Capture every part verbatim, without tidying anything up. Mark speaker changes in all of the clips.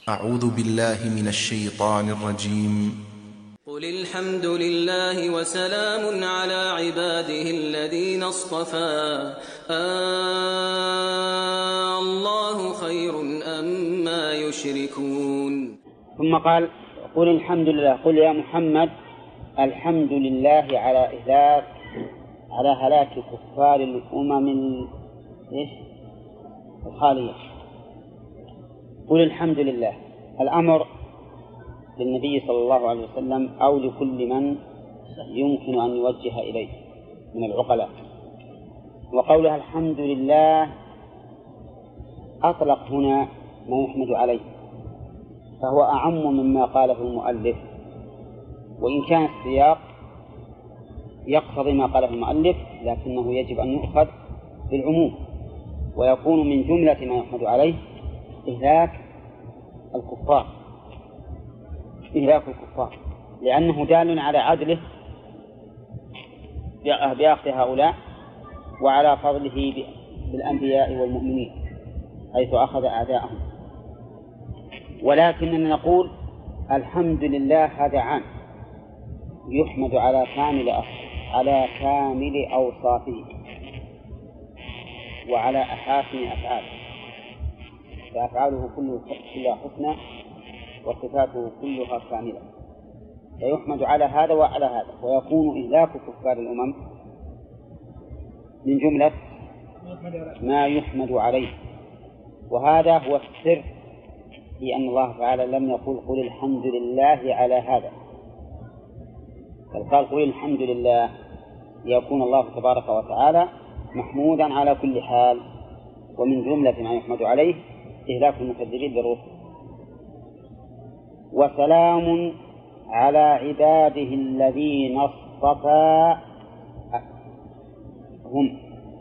Speaker 1: أعوذ بالله من الشيطان الرجيم.
Speaker 2: قل الحمد لله وسلام على عباده الذين اصطفى آه الله خير أما يشركون.
Speaker 3: ثم قال قل الحمد لله، قل يا محمد الحمد لله على إهلاك على هلاك كفار الأمم الخالية. قل الحمد لله، الأمر للنبي صلى الله عليه وسلم أو لكل من يمكن أن يوجه إليه من العقلاء. وقولها الحمد لله أطلق هنا ما يحمد عليه، فهو أعم مما قاله المؤلف، وإن كان السياق يقتضي ما قاله المؤلف لكنه يجب أن يؤخذ بالعموم، ويكون من جملة ما يحمد عليه إهلاك الكفار إهلاك الكفار لأنه دال على عدله بأخذ هؤلاء وعلى فضله بالأنبياء والمؤمنين حيث أخذ أعداءهم. ولكننا نقول الحمد لله هذا عام يحمد على كامل على كامل أوصافه وعلى أحاسن أفعاله، فأفعاله كلها حسنى وصفاته كلها كاملة، فيحمد على هذا وعلى هذا، ويكون إهلاك كفار الأمم من جملة ما يحمد عليه. وهذا هو السر في أن الله تعالى لم يقل قل الحمد لله على هذا، بل قال قل الحمد لله ليكون الله تبارك وتعالى محمودا على كل حال، ومن جملة ما يحمد عليه إهلاك المكذبين بالرسل. وسلام على عباده الذين اصطفى هم،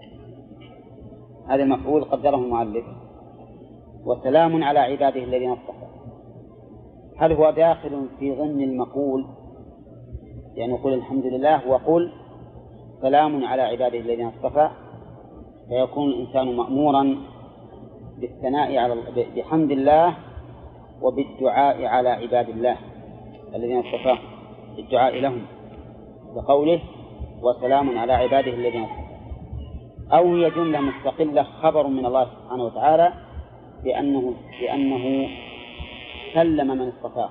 Speaker 3: هذا المفعول قدره المؤلف، وسلام على عباده الذين اصطفى، هل هو داخل في ضمن المقول يعني قل الحمد لله وقل سلام على عباده الذين اصطفى، فيكون الإنسان مأمورا بالثناء على بحمد الله وبالدعاء على عباد الله الذين اصطفاه، بالدعاء لهم بقوله وسلام على عباده الذين اصطفاه، أو هي جملة مستقلة خبر من الله سبحانه وتعالى بأنه, بأنه سلم من اصطفاه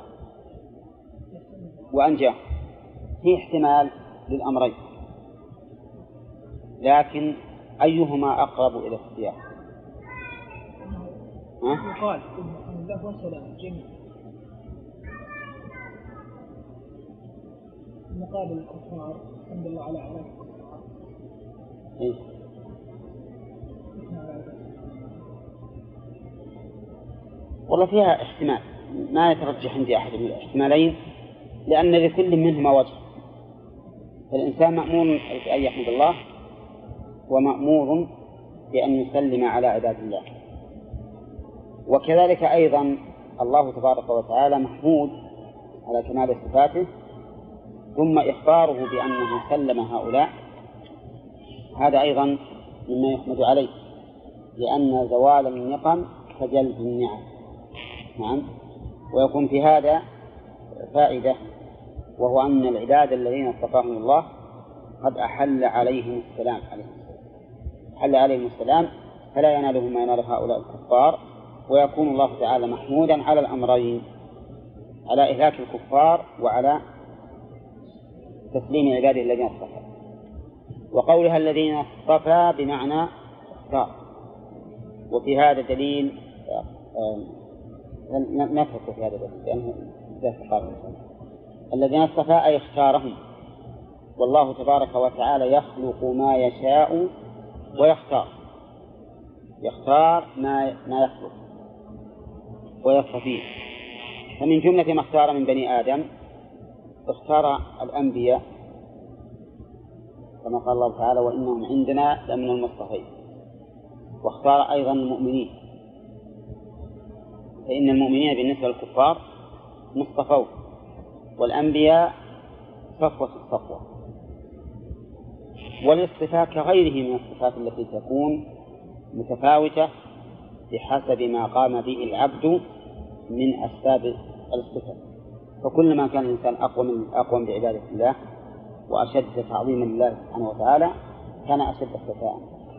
Speaker 3: وأنجاه. في احتمال للأمرين، لكن أيهما أقرب إلى السياق؟
Speaker 4: يقال الله وسلام جميل مقابل الكفار الحمد لله على علاج الكفار.
Speaker 3: إيه؟ والله فيها احتمال ما يترجح عندي أحد من الاحتمالين، لأن لكل منهما وجه، فالإنسان مأمور بأن يحمد الله ومأمور بأن يسلم على عباد الله، وكذلك أيضا الله تبارك وتعالى محمود على كمال صفاته، ثم إخباره بأنه سلم هؤلاء هذا أيضا مما يحمد عليه، لأن زوال النقم كجلب النعم. نعم. ويكون في هذا فائدة، وهو أن العباد الذين اصطفاهم الله قد أحل عليهم السلام أحل عليهم السلام فلا ينالهم ما ينال هؤلاء الكفار، ويكون الله تعالى محمودا على الأمرين، على إهلاك الكفار وعلى تسليم عباده الذين اصطفى. وقولها الذين اصطفى بمعنى اختار، وفي هذا دليل نترك في هذا الدليل لأنه لا تقارن. الذين اصطفى أي اختارهم، والله تبارك وتعالى يخلق ما يشاء ويختار، يختار ما ما يخلق ويصطفيه. فمن جملة ما اختار من بني آدم اختار الأنبياء كما قال الله تعالى وإنهم عندنا لمن المصطفين، واختار أيضا المؤمنين، فإن المؤمنين بالنسبة للكفار مصطفون، والأنبياء صفوة الصفوة. والاصطفاء كغيره من الصفات التي تكون متفاوتة بحسب ما قام به العبد من أسباب الاصطفاء. فكلما كان الإنسان أقوى من أقوى بعبادة الله وأشد تعظيما لله سبحانه وتعالى كان أشد اصطفاء.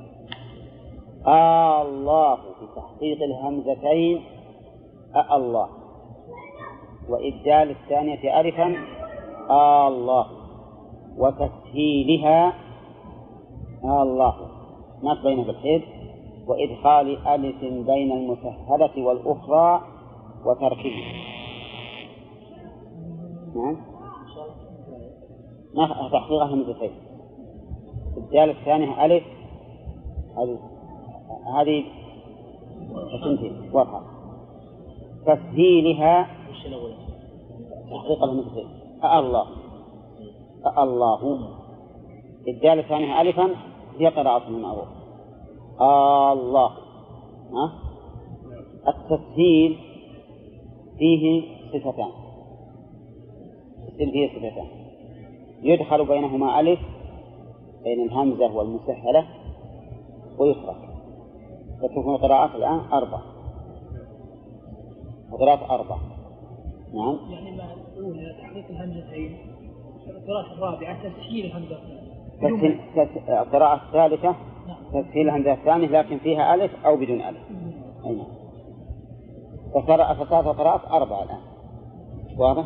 Speaker 3: آه الله بتحقيق الهمزتين آه الله، وإبدال الثانية ألفا آه الله، وتسهيلها آه الله ما بين بالحيد، وإدخال ألف بين المسهلة والأخرى وتركه. نعم ما تحقيق همزتين. الدال الثانية ألف هذه هذه تنتهي واضحة. تسهيلها تحقيق الهمزتين أ الله أ الله. الدال الثانية ألفا هي قراءة المعروف الله. ها؟ التسهيل فيه صفتان، التسهيل فيه صفتان يدخل بينهما ألف بين الهمزة والمسهلة ويخرج، فتكون القراءات الآن أربع قراءات أربع. نعم
Speaker 4: يعني مع الأولى تحقيق الهمزتين، القراءة الرابعة تسهيل الهمزة
Speaker 3: تسهيل القراءة الثالثة تسهيل الهمزة الثانية لكن فيها ألف أو بدون ألف. أي فصارت القراءات أربعة الآن واضح.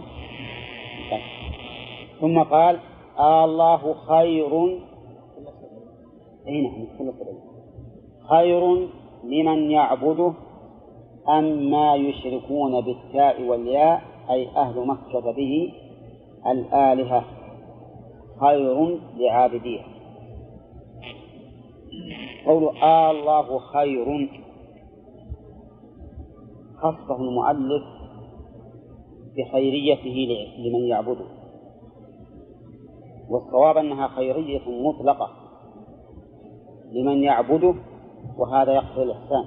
Speaker 3: ثم قال آه الله خير أي نعم خير لمن يعبده أم ما يشركون بالتاء والياء أي أهل مكة به الآلهة خير لعابديه. قول آه الله خير خصه المؤلف بخيريته لمن يعبده، والصواب أنها خيرية مطلقة لمن يعبده، وهذا يقتضي الإحسان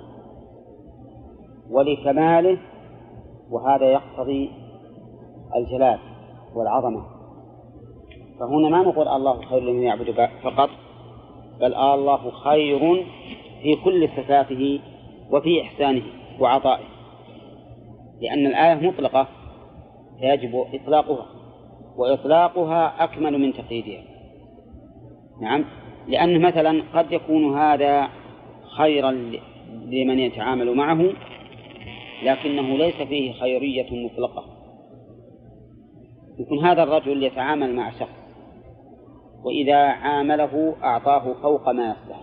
Speaker 3: ولكماله، وهذا يقتضي الجلال والعظمة. فهنا ما نقول الله خير لمن يعبده فقط، بل آه الله خير في كل صفاته وفي إحسانه وعطائه، لأن الآية مطلقة فيجب إطلاقها، وإطلاقها أكمل من تقييدها. نعم، لأن مثلا قد يكون هذا خيرا لمن يتعامل معه لكنه ليس فيه خيرية مطلقة. يكون هذا الرجل يتعامل مع شخص وإذا عامله أعطاه فوق ما يستحق،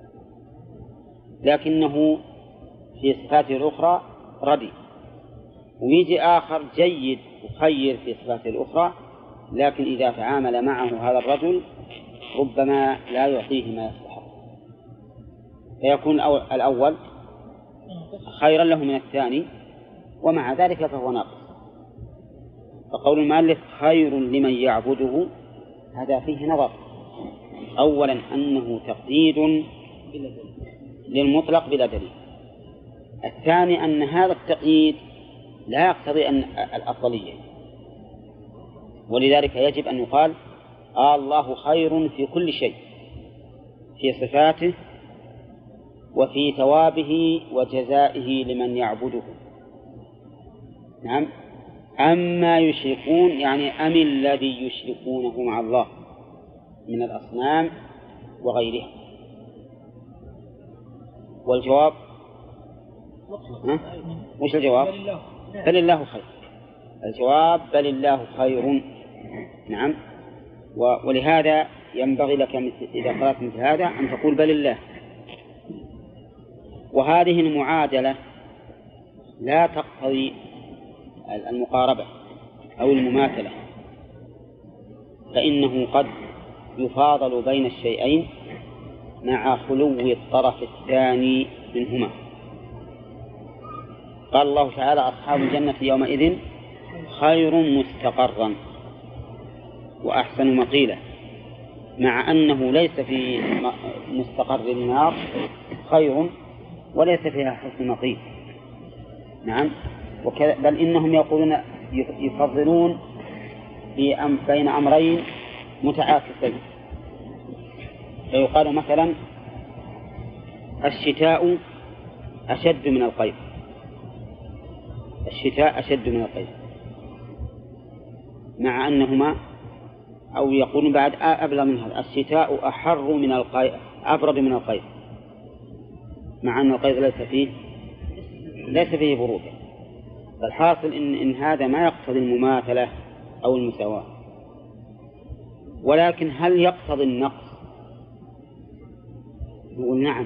Speaker 3: لكنه في صفاته الأخرى ردي، ويجي آخر جيد وخير في صفاته الأخرى، لكن إذا تعامل معه هذا الرجل ربما لا يعطيه ما يستحق، فيكون الأول خيرا له من الثاني، ومع ذلك فهو ناقص. فقول المؤلف خير لمن يعبده هذا فيه نظر. أولا أنه تقييد للمطلق بلا دليل. الثاني أن هذا التقييد لا يقتضي أن الأفضلية، ولذلك يجب أن يقال آه الله خير في كل شيء، في صفاته وفي ثوابه وجزائه لمن يعبده. نعم، أما يشركون يعني أم الذي يشركونه مع الله من الأصنام وغيرها. والجواب ها؟ وش الجواب؟ بل الله خير. الجواب بل الله خير. نعم، ولهذا ينبغي لك إذا قرأت مثل هذا أن تقول بل الله. وهذه المعادلة لا تقتضي المقاربة أو المماثلة، فإنه قد يفاضل بين الشيئين مع خلو الطرف الثاني منهما. قال الله تعالى أصحاب الجنة يومئذ خير مستقرا وأحسن مقيلا، مع أنه ليس في مستقر النار خير وليس فيها حسن مقيل. نعم، بل إنهم يقولون يفضلون بين أمرين متعاكسين، فيقال مثلا الشتاء أشد من القيف، الشتاء أشد من القيف، مع أنهما أو يقولون بعد أبلغ من هذا، الشتاء أحر من القيف أبرد من القيف، مع أن القيف ليس فيه ليس فيه برودة. فالحاصل إن, إن هذا ما يقتضي المماثلة أو المساواة. ولكن هل يقتضي النقص؟ نقول نعم،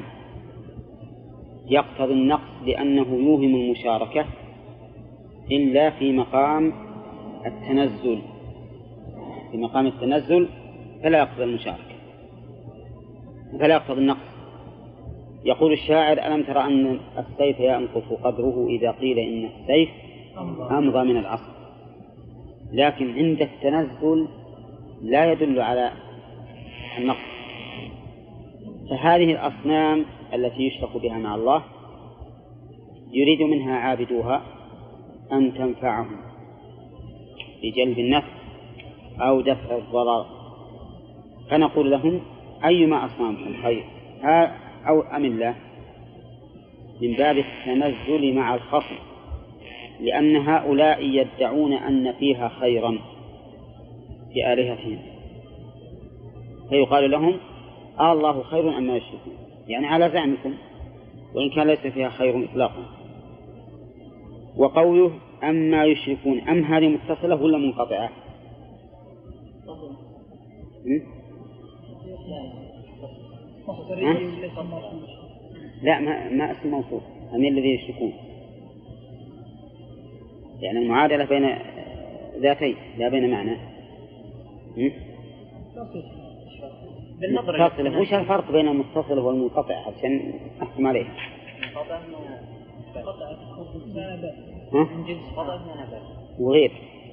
Speaker 3: يقتضي النقص لأنه يوهم المشاركة إلا في مقام التنزل. في مقام التنزل فلا يقتضي المشاركة، فلا يقتضي النقص. يقول الشاعر: ألم ترى أن السيف ينقص قدره إذا قيل إن السيف أمضى من العصر. لكن عند التنزل لا يدل على النقص. فهذه الأصنام التي يشرك بها مع الله يريد منها عابدوها أن تنفعهم بجلب النفع أو دفع الضرر، فنقول لهم: أيما أصنامكم خير أو أم الله، من باب التنزل مع الخصم، لأن هؤلاء يدعون أن فيها خيرا في آلهتهم، فيقال لهم: آه الله خير أما يشركون، يعني على زعمكم، وإن كان ليس فيها خير إطلاقا. وقوله أما يشركون، أم هذه متصلة ولا منقطعة؟ لا، ما, ما اسم موصول. أم الذي يشركون، يعني المعادلة بين ذاتين لا بين معنى. متصلة. وش الفرق بين المتصل والمنقطع عشان أحكم عليه؟ ها؟ وغير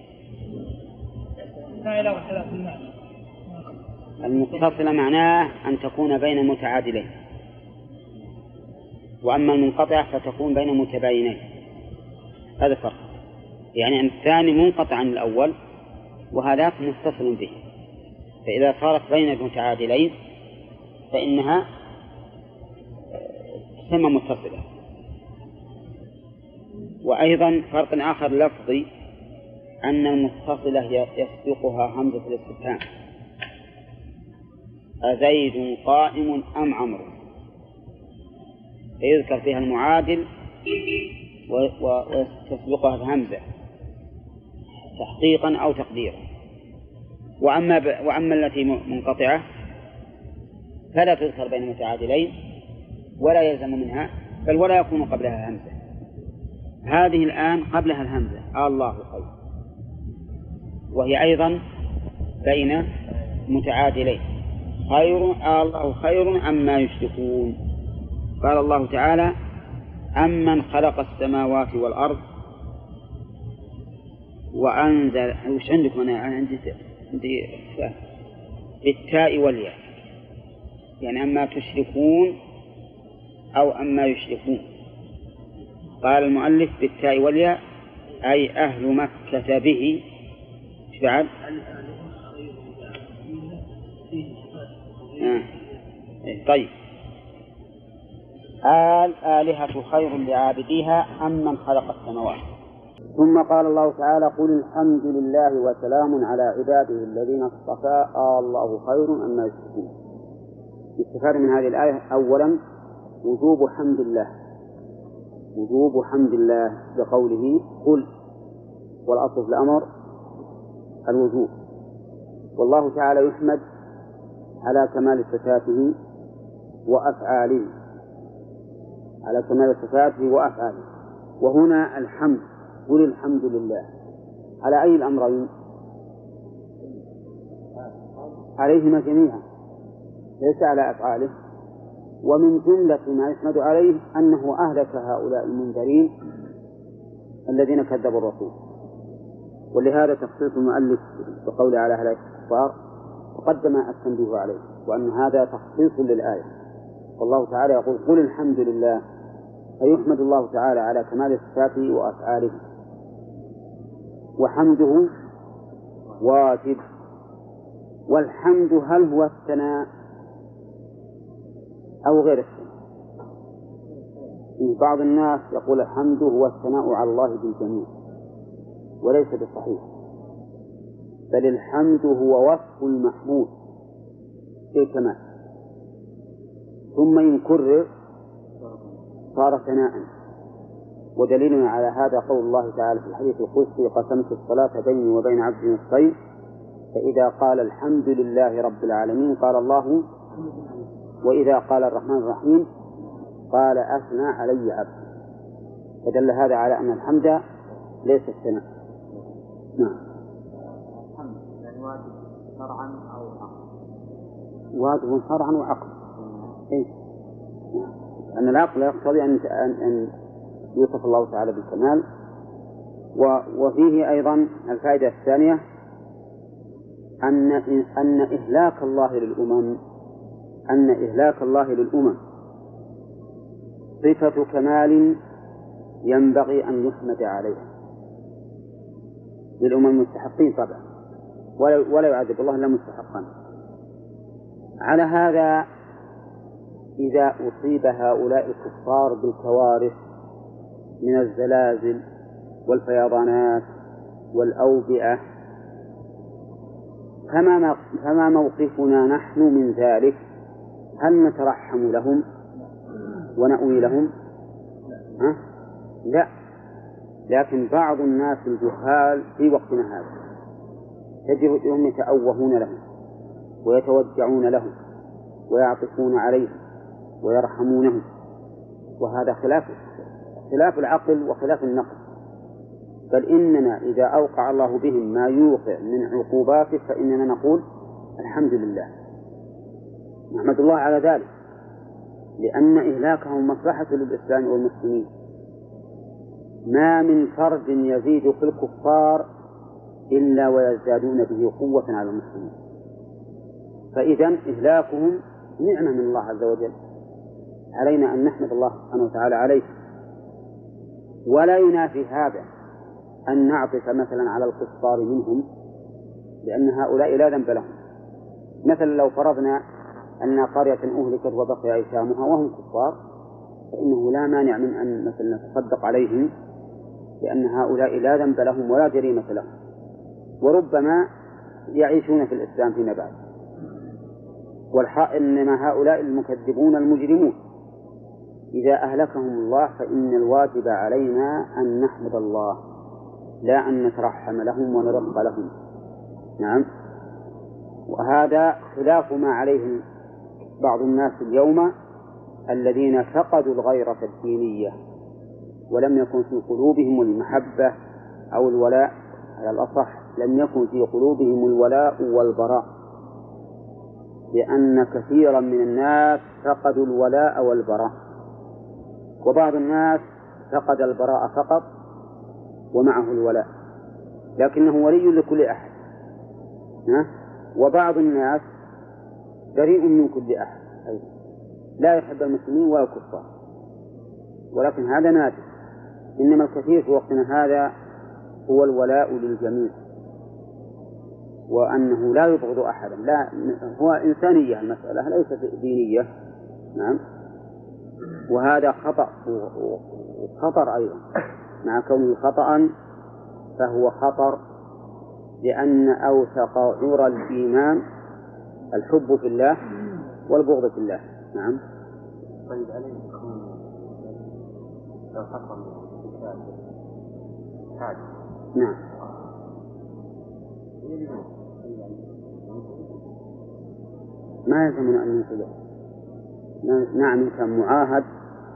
Speaker 3: المتصلة معناه أن تكون بين متعادلين، وأما المنقطع فتكون بين متباينين. هذا فرق، يعني أن الثاني منقطع عن الأول وهذاك متصل به، فإذا صارت بين المتعادلين فإنها تسمى متصلة. وأيضا فرق آخر لفظي، أن المتصلة يسبقها همزة الاستفهام: أزيد قائم أم عمرو، فيذكر فيها المعادل وتسبقها الهمزة تحقيقا أو تقديرا. وأما, ب... وأما التي منقطعة فلا تذكر بين متعادلين ولا يلزم منها، بل ولا يكون قبلها همزة. هذه الآن قبلها الهمزة: آه الله خير، وهي أيضا بين متعادلين: خير آه الله خير أما يشركون. قال الله تعالى: أمن خلق السماوات والأرض وأنزل. وش عندكم؟ أنا عندي عندي بالتاء والياء، يعني أما تشركون أو أما يشركون. قال المؤلف بالتاء والياء أي أهل مكة به. إيش بعد؟ آه. طيب، آل آلهة خير لعابديها أم من خلق السماوات. ثم قال الله تعالى: قل الحمد لله وسلام على عباده الذين اصطفى آه الله خير أما يشركون. يستفاد من هذه الآية أولا وجوب حمد الله، وجوب حمد الله بقوله قل، والأصل في الأمر الوجوب. والله تعالى يحمد على كمال صفاته وأفعاله، على كمال صفاته وأفعاله. وهنا الحمد، قل الحمد لله على أي الأمرين؟ عليهما جميعا، ليس على أفعاله. ومن جملة ما يحمد عليه أنه أهلك هؤلاء المنذرين الذين كذبوا الرسول، ولهذا تخصيص المؤلف بقوله على هؤلاء الكفار وقدم التنبيه عليه، وأن هذا تخصيص للآية. والله تعالى يقول: قل الحمد لله، فيحمد الله تعالى على كمال صفاته وأفعاله. وحمده واجب. والحمد هل هو الثناء أو غير الثناء؟ إن بعض الناس يقول الحمد هو الثناء على الله بالجميع، وليس بالصحيح، بل الحمد هو وصف المحمود بالكمال، ثم إن كرر صار ثناء. ودليلنا على هذا قول الله تعالى في الحديث القدسي: قسمت الصلاة بيني وبين عبدي نصفين، فإذا قال الحمد لله رب العالمين قال الله، وإذا قال الرحمن الرحيم قال أثنى علي عبدي. فدل هذا على أن الحمد ليس الثناء. نعم.
Speaker 5: الحمد يعني واجب شرعا أو عقلا؟
Speaker 3: واجب شرعا وعقلا. إيه؟ أن العقل يقتضي أن أن يوصف الله تعالى بالكمال. وفيه أيضا الفائدة الثانية أن أن إهلاك الله للأمم أن إهلاك الله للأمم صفة كمال ينبغي أن يحمد عليها للأمم المستحقين طبعا، ولا يعذب الله إلا مستحقا. على هذا إذا أصيب هؤلاء الكفار بالكوارث من الزلازل والفيضانات والأوبئة، فما فما موقفنا نحن من ذلك؟ هل نترحم لهم ونأوي لهم؟ ها؟ لا، لكن بعض الناس الجهال في وقتنا هذا تجدهم يتأوهون لهم ويتوجعون لهم ويعطفون عليهم ويرحمونهم، وهذا خلاف خلاف العقل وخلاف النقل. بل إننا إذا أوقع الله بهم ما يوقع من عقوباته فإننا نقول الحمد لله، نحمد الله على ذلك، لأن إهلاكهم مصلحة للإسلام والمسلمين. ما من فرد يزيد في الكفار إلا ويزدادون به قوة على المسلمين، فإذا إهلاكهم نعمة من الله عز وجل، علينا أن نحمد الله سبحانه وتعالى عليه. ولا ينافي هذا أن نعطف مثلا على الكفار منهم، لأن هؤلاء لا ذنب لهم. مثلا لو فرضنا أن قرية أهلكت وبقي أيتامها وهم كفار، فإنه لا مانع من أن مثلا نتصدق عليهم، لأن هؤلاء لا ذنب لهم ولا جريمة لهم، وربما يعيشون في الإسلام فيما بعد. والحق إنما هؤلاء المكذبون المجرمون إذا أهلكهم الله فإن الواجب علينا أن نحمد الله، لا أن نترحم لهم ونرق لهم. نعم. وهذا خلاف ما عليه بعض الناس اليوم الذين فقدوا الغيرة الدينية ولم يكن في قلوبهم المحبة أو الولاء، على الأصح لم يكن في قلوبهم الولاء والبراء، لأن كثيرا من الناس فقدوا الولاء والبراء، وبعض الناس فقد البراء فقط ومعه الولاء لكنه ولي لكل أحد، وبعض الناس بريء من كل أحد أيضا، لا يحب المسلمين ولا الكفار، ولكن هذا نادر. إنما الكثير في وقتنا هذا هو الولاء للجميع، وأنه لا يبغض أحدا، لا، هو إنسانية المسألة ليست دينية. نعم. وهذا خطأ وخطر أيضا، مع كونه خطأ فهو خطر، لأن أوثق عرى الإيمان الحب في الله والبغض في الله. نعم.
Speaker 5: طيب عليه يكون لو حصل حاجة.
Speaker 3: نعم. ما يلزمنا أن ننقذه. نعم، إن كان معاهد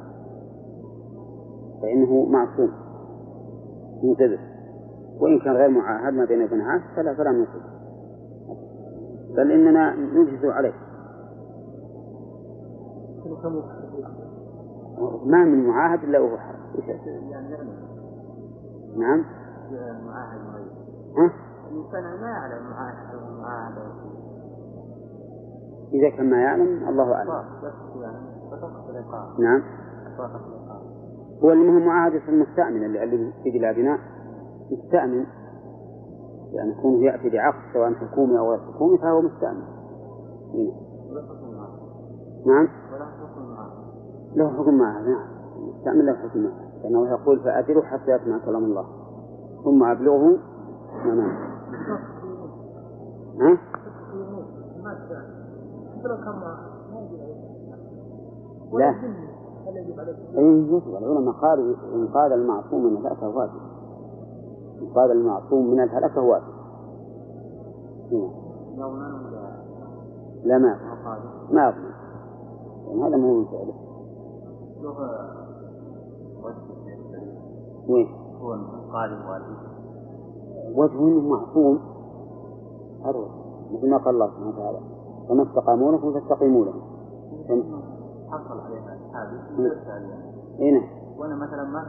Speaker 3: فإنه معصوم منقذه، وإن كان غير معاهد ما بين ابن فلا فلا ننقذه، بل إننا نجهز عليه. ما من معاهد إلا وهو حرب. نعم.
Speaker 5: معاهد
Speaker 3: ها؟
Speaker 5: الإنسان ما يعلم معاهد أو معاهد.
Speaker 3: إذا كان ما يعلم الله أعلم. نعم. هو المهم معاهد المستأمن اللي في بلادنا مستأمن، يعني يكون يأتي بعقد سواء حكومي أو غير حكومي فهو مستأمن. نعم. له حكم معاهد. نعم. يستعمل له حكمة، لأنه يقول فأدره حتى يسمع كلام الله ثم أبلغه ممام. ها؟ لا أي يجب. العلماء قالوا إنقاذ المعصوم من الهلكة واجب، إنقاذ المعصوم من الهلكة واجب. لا ما ما أظن يعني هذا مو مسألة. وين
Speaker 5: هو إنقاذ الواجب
Speaker 3: وجه إنه معصوم أروع، مثل ما قال الله سبحانه وتعالى فما استقاموا لكم فاستقيموا لهم.
Speaker 5: حصل عليها هذه
Speaker 3: هنا
Speaker 5: وأنا مثلا ما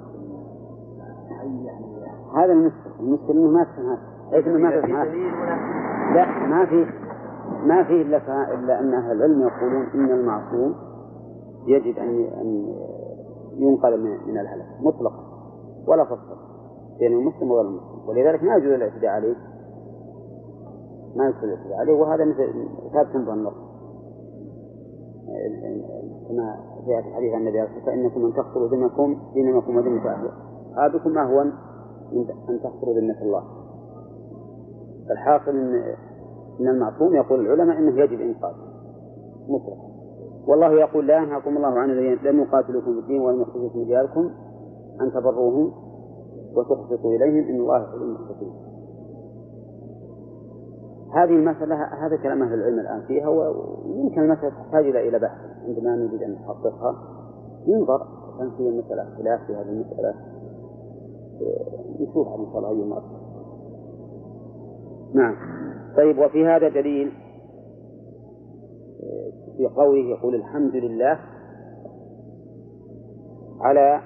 Speaker 5: أي يعني
Speaker 3: هذا المشكل المشكل إنه ما تفهم هذا إنه ما تفهم. لا ما في ما في إلا إلا أن أهل العلم يقولون إن المعصوم يجب أن أن ينقذ من الهلك مطلقا ولا فصل بين المسلم وغير المسلم، ولذلك ما يجوز الاعتداء عليه ما يجوز الاعتداء عليه، وهذا مثل ثابت بالنص كما جاء في حديث النبي عليه الصلاة والسلام إنكم أن تخسروا دمكم دينكم وذمة أهله هذاكم أهون من أن تخسروا ذمة الله. فالحاصل إن إن المعصوم يقول العلماء إنه يجب إنقاذه مطلقا، والله يقول لا ينهاكم الله عن الذين لم يقاتلوكم في الدين ولم يخرجوكم من دياركم أن تبروهم وتقسطوا إليهم إن الله يحب المقسطين. هذه المسألة هذا كلام أهل العلم الآن فيها، ويمكن المسألة تحتاج إلى بحث عندما نريد أن نحققها ينظر كان في المسألة خلاف في هذه المسألة نشوفها إن شاء الله يوم أكثر. نعم. طيب وفي هذا دليل في قوله يقول الحمد لله على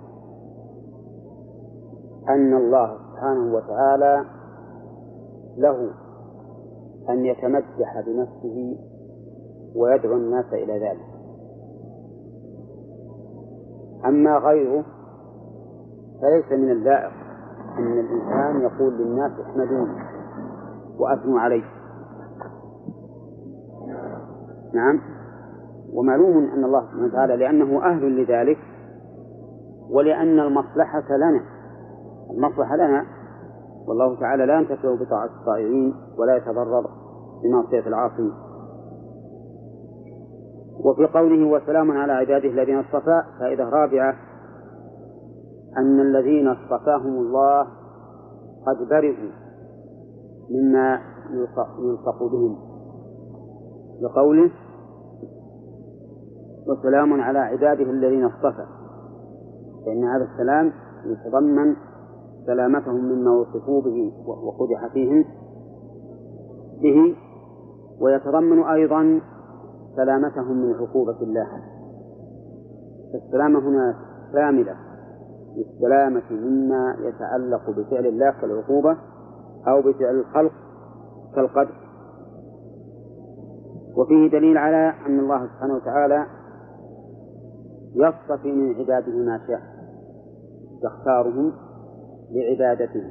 Speaker 3: أن الله سبحانه وتعالى له أن يتمدح بنفسه ويدعو الناس إلى ذلك، أما غيره فليس من اللائق أن الإنسان يقول للناس احمدوني وأثنوا عليه. نعم. ومعلوم أن الله سبحانه وتعالى لأنه أهل لذلك ولأن المصلحة لنا، المصلحة لنا والله تعالى لا ينتفع بطاعة الطائعين ولا يتضرر بمعصية العاصين. وفي قوله وسلام على عباده الذين اصطفى فائدة رابعة أن الذين اصطفاهم الله قد برئوا مما يلصق بهم لقوله وسلام على عباده الذين اصطفى، فإن هذا السلام يتضمن سلامتهم مما وصفوا به وقدح فيهم به، ويتضمن أيضا سلامتهم من عقوبة الله. فالسلامة هنا شاملة للسلامة مما يتعلق بفعل الله كالعقوبة أو بفعل الخلق كالقدر. وفيه دليل على أن الله سبحانه وتعالى يصطفي من عباده ما شاء يختارهم لعبادته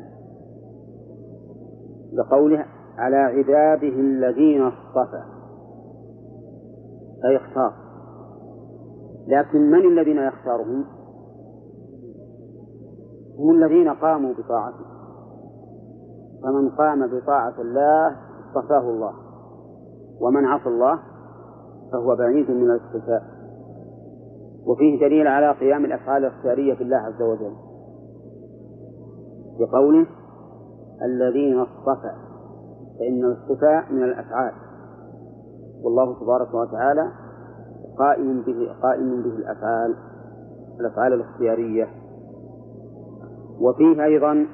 Speaker 3: لقوله على عباده الذين اصطفى أي اختار. لكن من الذين يختارهم؟ هم الذين قاموا بطاعته، فمن قام بطاعة الله اصطفاه الله، ومن عصى الله فهو بعيد من الاصطفاء. وفيه دليل على قيام الأفعال الاختيارية في الله عز وجل بقوله الذين اصطفى، فإن الاصطفاء من الأفعال، والله تبارك وتعالى قائم به قائم به الأفعال الأفعال الاختيارية. وفيه أيضا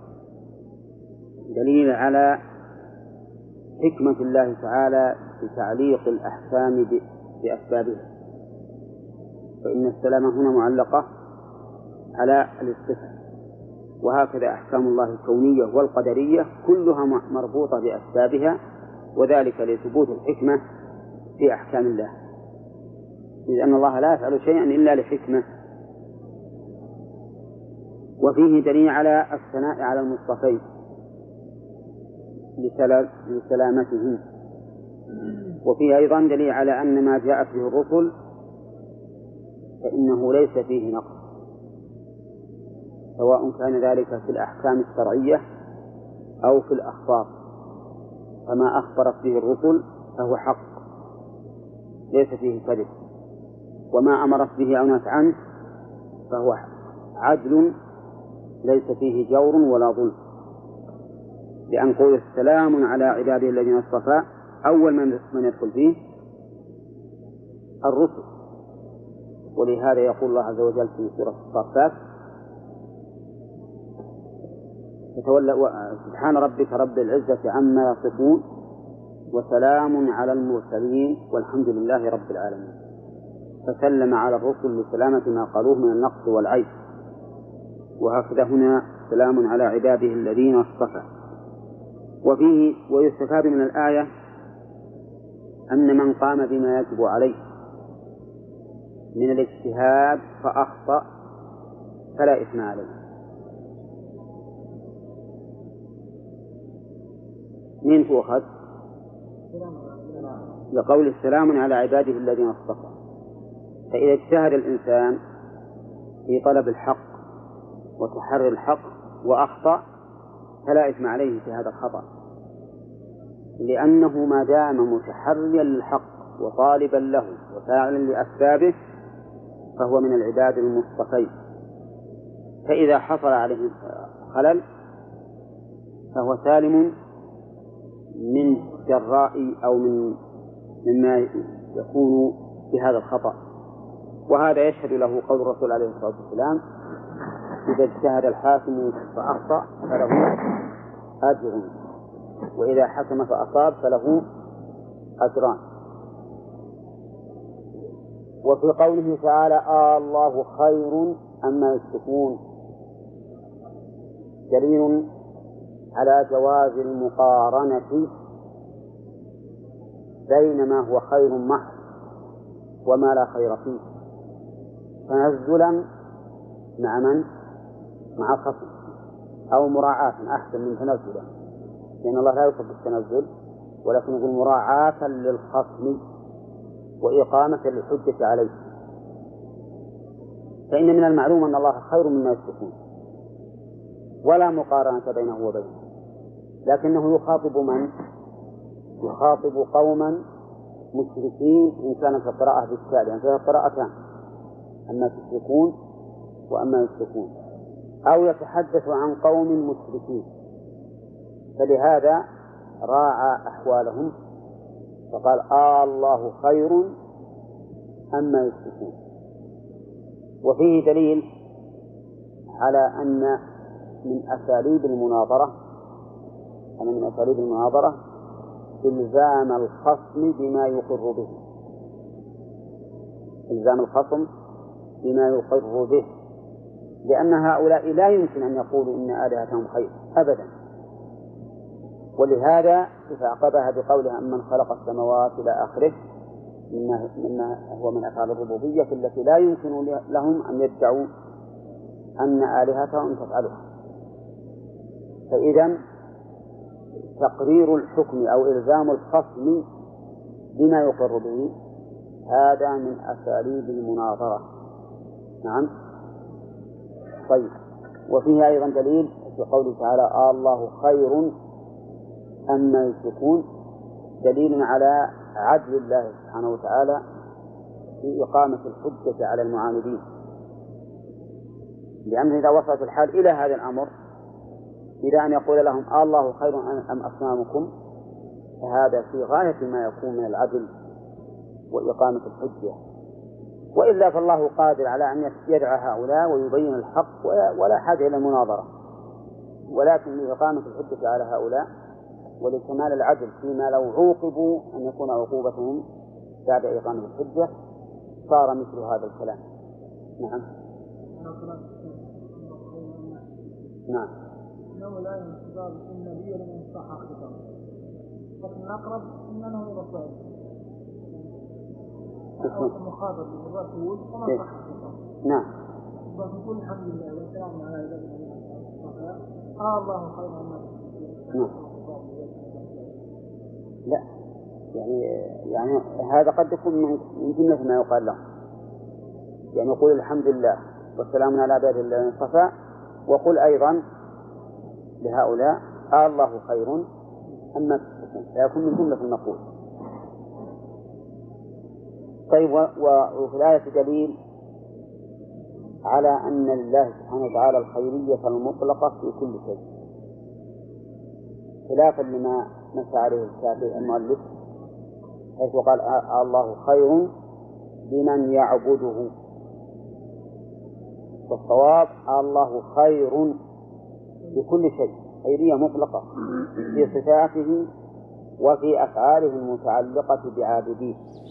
Speaker 3: دليل على حكمة الله تعالى في تعليق الأحكام بأسبابها، فإن السلامة هنا معلقة على الاصطفاء، وهكذا أحكام الله الكونية والقدرية كلها مربوطة بأسبابها، وذلك لثبوت الحكمة في أحكام الله، إذ أن الله لا يفعل شيئا إلا لحكمة. وفيه دليل على الثناء على المصطفين لسلامتهم. وفيه أيضا دليل على أن ما جاءت به الرسل فإنه ليس فيه نقص، سواء كان ذلك في الأحكام الشرعية أو في الأخبار، فما أخبرت به الرسل فهو حق ليس فيه كذب، وما أمرت به أو نهت عنه فهو عدل ليس فيه جور ولا ظلم. لأن قول السلام على عباده الذين اصطفى أول من يدخل فيه الرسل، ولهذا يقول الله عز وجل في سورة الصافات سبحان ربك رب العزة عما يصفون وسلام على المرسلين والحمد لله رب العالمين، فسلم على الرسل لسلامة ما قالوه من النقص والعيب. وهكذا هنا سلام على عباده الذين اصطفى. وفيه ويستفاد من الآية أن من قام بما يجب عليه من الاجتهاد فأخطأ فلا إثم عليه. مين تؤخذ؟ لقول السلام على عباده الذين اصطفى. فإذا اجتهد الإنسان في طلب الحق وتحري الحق وأخطأ فلا إثم عليه في هذا الخطأ، لأنه ما دام متحريا للحق وطالبا له وفاعلا لأسبابه فهو من العباد المصطفين. فإذا حصل عليه خلل فهو سالم من جراء أو من مما يكون بهذا الخطأ. وهذا يشهد له قول الرسول عليه الصلاة والسلام إذا اجتهد الحاكم فأخطأ فله أجر، وإذا حكم فأصاب فله أجران. وفي قوله تعالى آه الله خير أما يشركون دليل على جواز المقارنة بين ما هو خير محض وما لا خير فيه، تنزلا مع من؟ مع الخصم، أو مراعاة أحسن من تنزلا، لأن الله لا يحب التنزل، ولكن يقول مراعاة للخصم وإقامة للحجة عليه. فإن من المعلوم أن الله خير مما يشركون ولا مقارنة بينه وبينه، لكنه يخاطب من؟ يخاطب قوما مشركين إن كانت في القراءة بالتالي، يعني فيها قراءتان، أما تشركون وأما يشركون، أو يتحدث عن قوم مشركين، فلهذا راعى أحوالهم فقال آه الله خير أما يشركون. وفيه دليل على أن من أساليب المناظرة أن من أساليب المناظرة إلزام الخصم بما يقر به، إلزام الخصم بما يقر به، لأن هؤلاء لا يمكن أن يقولوا إن آلهتهم خير أبدا. ولهذا فعقبها بقولها أمن خلق السماوات إلى آخره، مما هو من أفعال الربوبية التي لا يمكن لهم أن يدعوا أن آلهتهم تفعلها. فإذا تقرير الحكم أو إلزام الخصم بما يقر به هذا من أساليب المناظرة. نعم. طيب، وفيه أيضا دليل في قوله تعالى آه الله خير أما يشركون، دليل على عدل الله سبحانه وتعالى في إقامة الحجة على المعاندين، لأنه إذا وصلت الحال إلى هذا الأمر إلى أن يقول لهم آه الله خير أم أصنامكم، فهذا في غاية ما يكون من العدل وإقامة الحجة. وإلا فالله قادر على أن يدعى هؤلاء ويبين الحق ولا حاجة إلى المناظرة، ولكن لإقامة الحجة على هؤلاء ولكمال العدل فيما لو عوقبوا أن يكون عقوبتهم بعد إقامة الحجة صار مثل هذا الكلام. نعم. نعم.
Speaker 4: إنه لا ينتظر النبي لمن صح خطابه، لكن الأقرب إنه يبصر أو المخاطب بالرسول وما صح خطابه.
Speaker 3: نعم.
Speaker 4: ونقول الحمد لله والسلام على عباد الله. آه الله خير مما
Speaker 3: نعم. لا، يعني يعني هذا قد يكون من جملة ما يقال له، يعني قل الحمد لله والسلام على عباده الذين اصطفى، وقل أيضا لهؤلاء آه الله خير أما تشركون، فيكون من جملة المقول. طيب، وفي الآية دليل على أن لله سبحانه وتعالى الخيرية المطلقة في كل شيء، خلافا لما نسى عليه الشافعي المؤلف حيث قال آه الله خير بمن يعبده، والصواب آه الله خير بكل شيء، خيرية مطلقة في صفاته وفي أفعاله المتعلقة بعابديه.